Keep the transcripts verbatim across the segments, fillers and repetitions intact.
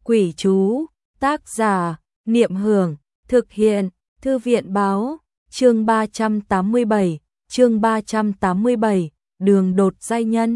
Quỷ chú, tác giả, Niệm Hưởng, thực hiện, Thư viện báo, chương ba trăm tám mươi bảy, chương ba trăm tám mươi bảy, đường đột giai nhân.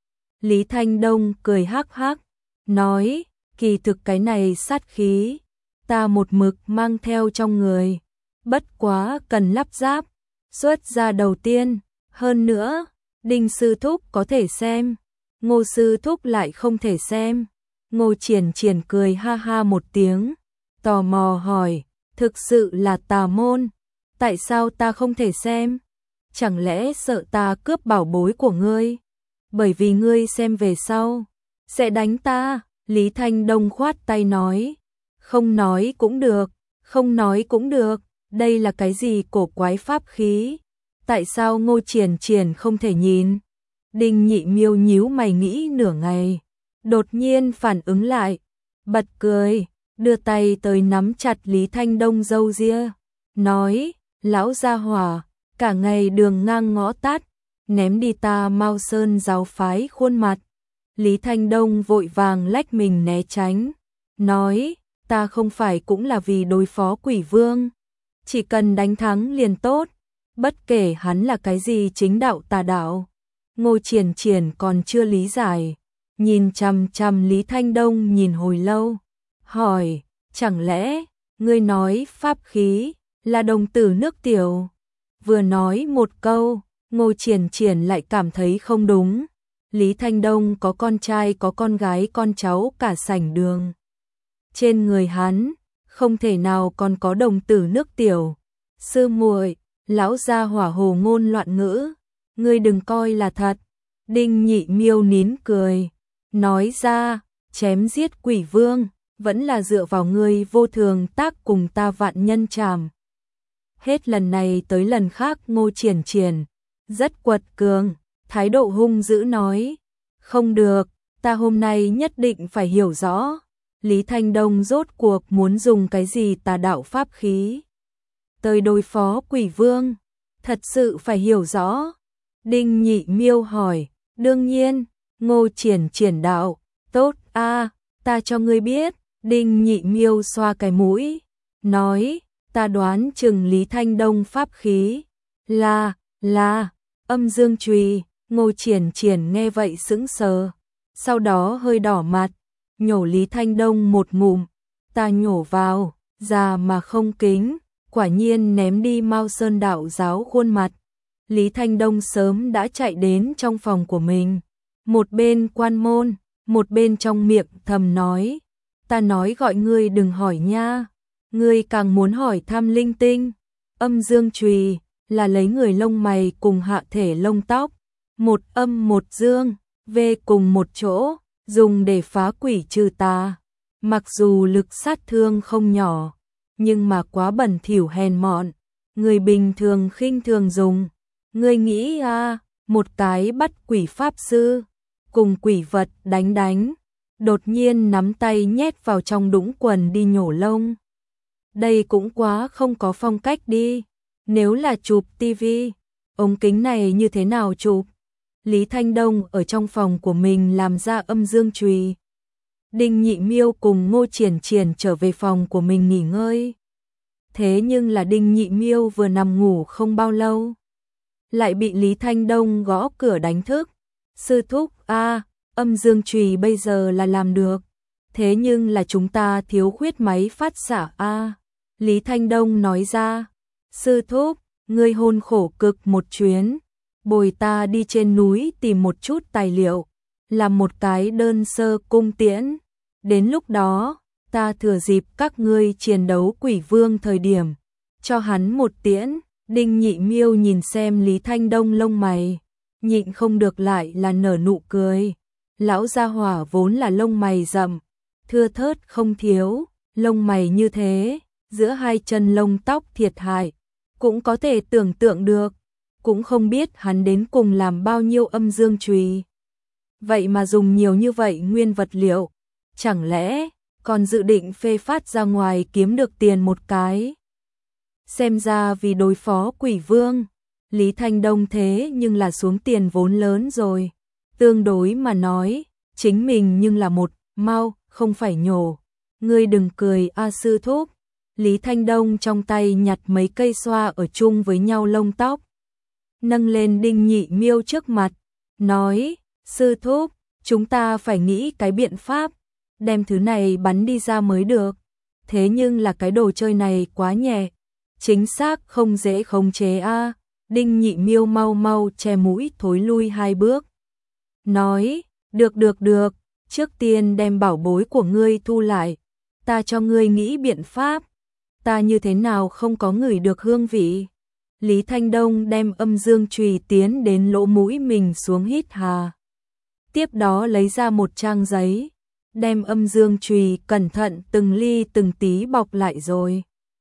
Lý Thanh Đông cười hắc hắc, nói, kỳ thực cái này sát khí, ta một mực mang theo trong người, bất quá cần lắp ráp, xuất ra đầu tiên, hơn nữa, Đinh sư thúc có thể xem, Ngô sư thúc lại không thể xem. Ngô Triển Triển cười ha ha một tiếng, tò mò hỏi, thực sự là tà môn, tại sao ta không thể xem? Chẳng lẽ sợ ta cướp bảo bối của ngươi? Bởi vì ngươi xem về sau, sẽ đánh ta. Lý Thanh Đông khoát tay nói, không nói cũng được, không nói cũng được, đây là cái gì cổ quái pháp khí? Tại sao Ngô Triển Triển không thể nhìn? Đinh Nhị Miêu nhíu mày nghĩ nửa ngày, đột nhiên phản ứng lại, bật cười, đưa tay tới nắm chặt Lý Thanh Đông râu ria, nói, lão gia hỏa, cả ngày đường ngang ngõ tắt, ném đi ta Mao Sơn giáo phái khuôn mặt. Lý Thanh Đông vội vàng lách mình né tránh, nói, ta không phải cũng là vì đối phó quỷ vương, chỉ cần đánh thắng liền tốt, bất kể hắn là cái gì chính đạo tà đạo. Ngô Triển Triển còn chưa lý giải, nhìn chằm chằm Lý Thanh Đông nhìn hồi lâu, hỏi, chẳng lẽ, ngươi nói pháp khí, là đồng tử nước tiểu? Vừa nói một câu, Ngô Triển Triển lại cảm thấy không đúng, Lý Thanh Đông có con trai có con gái con cháu cả sảnh đường. Trên người hắn, không thể nào còn có đồng tử nước tiểu. Sư muội, lão gia hỏa hồ ngôn loạn ngữ, ngươi đừng coi là thật. Đinh Nhị Miêu nín cười, nói ra, chém giết quỷ vương, vẫn là dựa vào ngươi vô thường tác cùng ta vạn nhân trảm. Hết lần này tới lần khác Ngô Triển Triển, rất quật cường, thái độ hung dữ nói, không được, ta hôm nay nhất định phải hiểu rõ, Lý Thanh Đông rốt cuộc muốn dùng cái gì tà đạo pháp khí tới đối phó quỷ vương, thật sự phải hiểu rõ. Đinh Nhị Miêu hỏi, đương nhiên, Ngô Triển Triển đạo, tốt a, ta cho ngươi biết. Đinh Nhị Miêu xoa cái mũi, nói, ta đoán chừng Lý Thanh Đông pháp khí là, là, âm dương chùy. Ngô Triển Triển nghe vậy sững sờ, sau đó hơi đỏ mặt, nhổ Lý Thanh Đông một ngụm, ta nhổ vào, già mà không kính, quả nhiên ném đi Mao Sơn đạo giáo khuôn mặt. Lý Thanh Đông sớm đã chạy đến trong phòng của mình, một bên quan môn, một bên trong miệng thầm nói, ta nói gọi ngươi đừng hỏi nha, ngươi càng muốn hỏi thăm linh tinh. Âm dương chùy là lấy người lông mày cùng hạ thể lông tóc, một âm một dương, về cùng một chỗ, dùng để phá quỷ trừ tà. Mặc dù lực sát thương không nhỏ, nhưng mà quá bẩn thỉu hèn mọn, người bình thường khinh thường dùng. Ngươi nghĩ à, một cái bắt quỷ pháp sư, cùng quỷ vật đánh đánh, đột nhiên nắm tay nhét vào trong đũng quần đi nhổ lông. Đây cũng quá không có phong cách đi, nếu là chụp tivi, ống kính này như thế nào chụp? Lý Thanh Đông ở trong phòng của mình làm ra âm dương chùy. Đinh Nhị Miêu cùng Ngô Triển Triển trở về phòng của mình nghỉ ngơi. Thế nhưng là Đinh Nhị Miêu vừa nằm ngủ không bao lâu, lại bị Lý Thanh Đông gõ cửa đánh thức. Sư thúc a, âm dương chùy bây giờ là làm được, thế nhưng là chúng ta thiếu khuyết máy phát xạ a. Lý Thanh Đông nói ra, sư thúc, ngươi hôn khổ cực một chuyến, bồi ta đi trên núi tìm một chút tài liệu, làm một cái đơn sơ cung tiễn, đến lúc đó, ta thừa dịp các ngươi chiến đấu quỷ vương thời điểm, cho hắn một tiễn. Đinh Nhị Miêu nhìn xem Lý Thanh Đông lông mày, nhịn không được lại là nở nụ cười. Lão gia hỏa vốn là lông mày rậm, thưa thớt không thiếu, lông mày như thế, giữa hai chân lông tóc thiệt hại, cũng có thể tưởng tượng được, cũng không biết hắn đến cùng làm bao nhiêu âm dương chùy. Vậy mà dùng nhiều như vậy nguyên vật liệu, chẳng lẽ còn dự định phê phát ra ngoài kiếm được tiền một cái? Xem ra vì đối phó quỷ vương, Lý Thanh Đông thế nhưng là xuống tiền vốn lớn rồi. Tương đối mà nói, chính mình nhưng là một mau, không phải nhổ. Ngươi đừng cười a sư thúc. Lý Thanh Đông trong tay nhặt mấy cây xoa ở chung với nhau lông tóc, nâng lên Đinh Nhị Miêu trước mặt, nói, sư thúc, chúng ta phải nghĩ cái biện pháp, đem thứ này bắn đi ra mới được. Thế nhưng là cái đồ chơi này quá nhẹ, chính xác không dễ khống chế a. Đinh Nhị Miêu mau mau che mũi thối lui hai bước, nói, được được được, trước tiên đem bảo bối của ngươi thu lại, ta cho ngươi nghĩ biện pháp. Ta như thế nào không có ngửi được hương vị? Lý Thanh Đông đem âm dương chùy tiến đến lỗ mũi mình xuống hít hà. Tiếp đó lấy ra một trang giấy, đem âm dương chùy cẩn thận từng ly từng tí bọc lại rồi.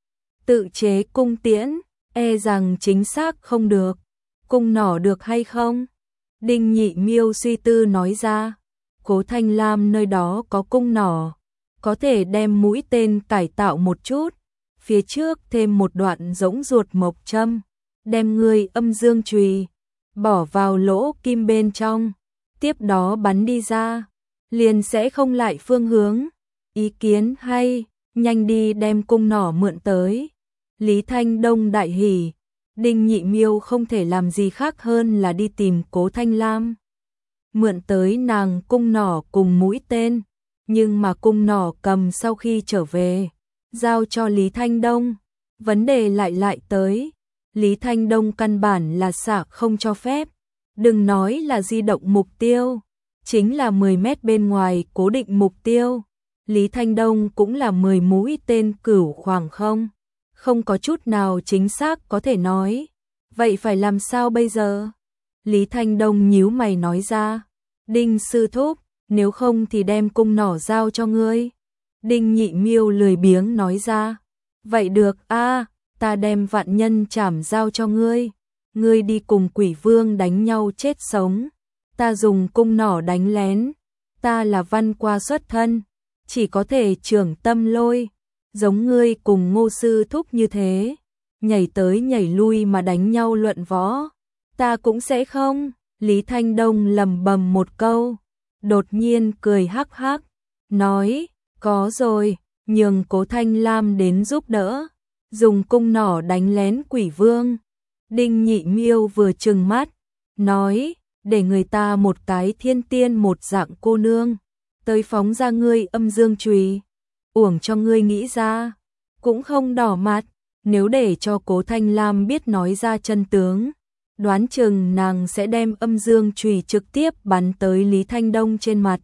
Tự chế cung tiễn, e rằng chính xác không được. Cung nỏ được hay không? Đinh Nhị Miêu suy tư nói ra. Cố Thanh Lam nơi đó có cung nỏ, có thể đem mũi tên cải tạo một chút. Phía trước thêm một đoạn rỗng ruột mộc châm, đem ngươi âm dương chùy bỏ vào lỗ kim bên trong, tiếp đó bắn đi ra, liền sẽ không lại phương hướng. Ý kiến hay, nhanh đi đem cung nỏ mượn tới. Lý Thanh Đông đại hỉ, Đinh Nhị Miêu không thể làm gì khác hơn là đi tìm Cố Thanh Lam, mượn tới nàng cung nỏ cùng mũi tên, nhưng mà cung nỏ cầm sau khi trở về, giao cho Lý Thanh Đông, vấn đề lại lại tới. Lý Thanh Đông căn bản là xạ không cho phép, đừng nói là di động mục tiêu, chính là mười mét bên ngoài cố định mục tiêu. Lý Thanh Đông cũng là mười mũi tên cửu khoảng không, không có chút nào chính xác có thể nói. Vậy phải làm sao bây giờ? Lý Thanh Đông nhíu mày nói ra, Đinh sư thúc, nếu không thì đem cung nỏ giao cho ngươi. Đinh Nhị Miêu lười biếng nói ra, vậy được a, ta đem vạn nhân chảm giao cho ngươi, ngươi đi cùng quỷ vương đánh nhau chết sống, ta dùng cung nỏ đánh lén, ta là văn qua xuất thân, chỉ có thể trưởng tâm lôi, giống ngươi cùng Ngô sư thúc như thế, nhảy tới nhảy lui mà đánh nhau luận võ, ta cũng sẽ không. Lý Thanh Đông lầm bầm một câu, đột nhiên cười hắc hắc, nói, có rồi, nhường Cố Thanh Lam đến giúp đỡ, dùng cung nỏ đánh lén quỷ vương. Đinh Nhị Miêu vừa trừng mắt, nói, để người ta một cái thiên tiên một dạng cô nương, tới phóng ra ngươi âm dương chùy, uổng cho ngươi nghĩ ra, cũng không đỏ mặt, nếu để cho Cố Thanh Lam biết nói ra chân tướng, đoán chừng nàng sẽ đem âm dương chùy trực tiếp bắn tới Lý Thanh Đông trên mặt.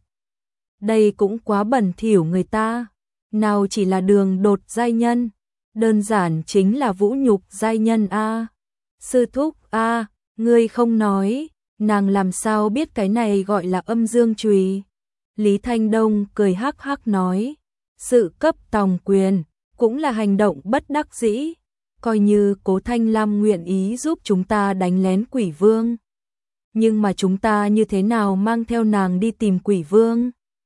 Đây cũng quá bẩn thỉu người ta, nào chỉ là đường đột giai nhân, đơn giản chính là vũ nhục giai nhân a. Sư thúc a, ngươi không nói, nàng làm sao biết cái này gọi là âm dương chùy? Lý Thanh Đông cười hắc hắc nói, sự cấp tòng quyền cũng là hành động bất đắc dĩ, coi như Cố Thanh Lam nguyện ý giúp chúng ta đánh lén quỷ vương, nhưng mà chúng ta như thế nào mang theo nàng đi tìm quỷ vương?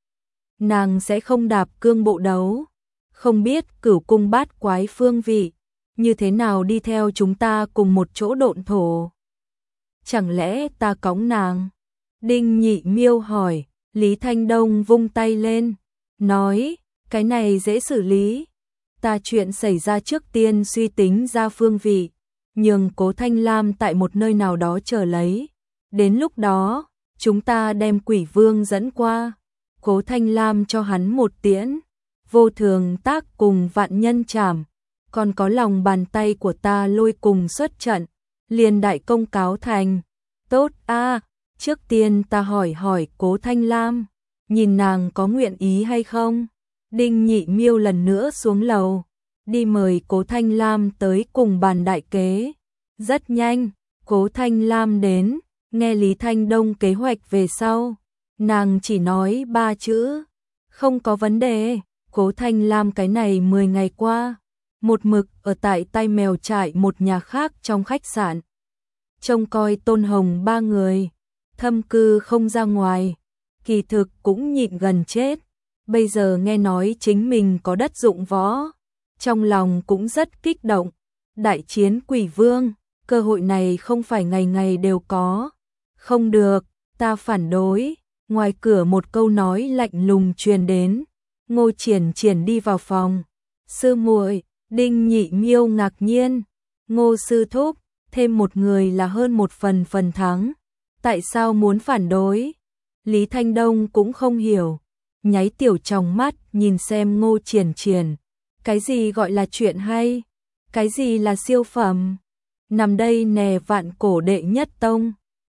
Nàng sẽ không đạp cương bộ đấu, không biết cửu cung bát quái phương vị, như thế nào đi theo chúng ta cùng một chỗ độn thổ? Chẳng lẽ ta cõng nàng? Đinh Nhị Miêu hỏi. Lý Thanh Đông vung tay lên, nói, cái này dễ xử lý. Ta chuyện xảy ra trước tiên suy tính ra phương vị, nhường Cố Thanh Lam tại một nơi nào đó chờ lấy. Đến lúc đó, chúng ta đem quỷ vương dẫn qua. Cố Thanh Lam cho hắn một tiễn, vô thường tác cùng vạn nhân chảm, còn có lòng bàn tay của ta lôi cùng xuất trận, liền đại công cáo thành. Tốt a, trước tiên ta hỏi hỏi Cố Thanh Lam, nhìn nàng có nguyện ý hay không. Đinh Nhị Miêu lần nữa xuống lầu, đi mời Cố Thanh Lam tới cùng bàn đại kế. Rất nhanh, Cố Thanh Lam đến, nghe Lý Thanh Đông kế hoạch về sau, nàng chỉ nói ba chữ, không có vấn đề. Cố Thanh Lam cái này mười ngày qua, một mực ở tại Tai Mèo Trại một nhà khác trong khách sạn, trông coi Tôn Hồng ba người, thâm cư không ra ngoài, kỳ thực cũng nhịn gần chết. Bây giờ nghe nói chính mình có đất dụng võ, trong lòng cũng rất kích động. Đại chiến quỷ vương, cơ hội này không phải ngày ngày đều có. Không được, ta phản đối. Ngoài cửa một câu nói lạnh lùng truyền đến, Ngô Triển Triển đi vào phòng. Sư muội, Đinh Nhị Miêu ngạc nhiên. Ngô sư thúc, thêm một người là hơn một phần phần thắng. Tại sao muốn phản đối? Lý Thanh Đông cũng không hiểu. Nháy tiểu tròng mắt nhìn xem Ngô Triển Triển. Cái gì gọi là chuyện hay? Cái gì là siêu phẩm? Nằm đây nè vạn cổ đệ nhất tông.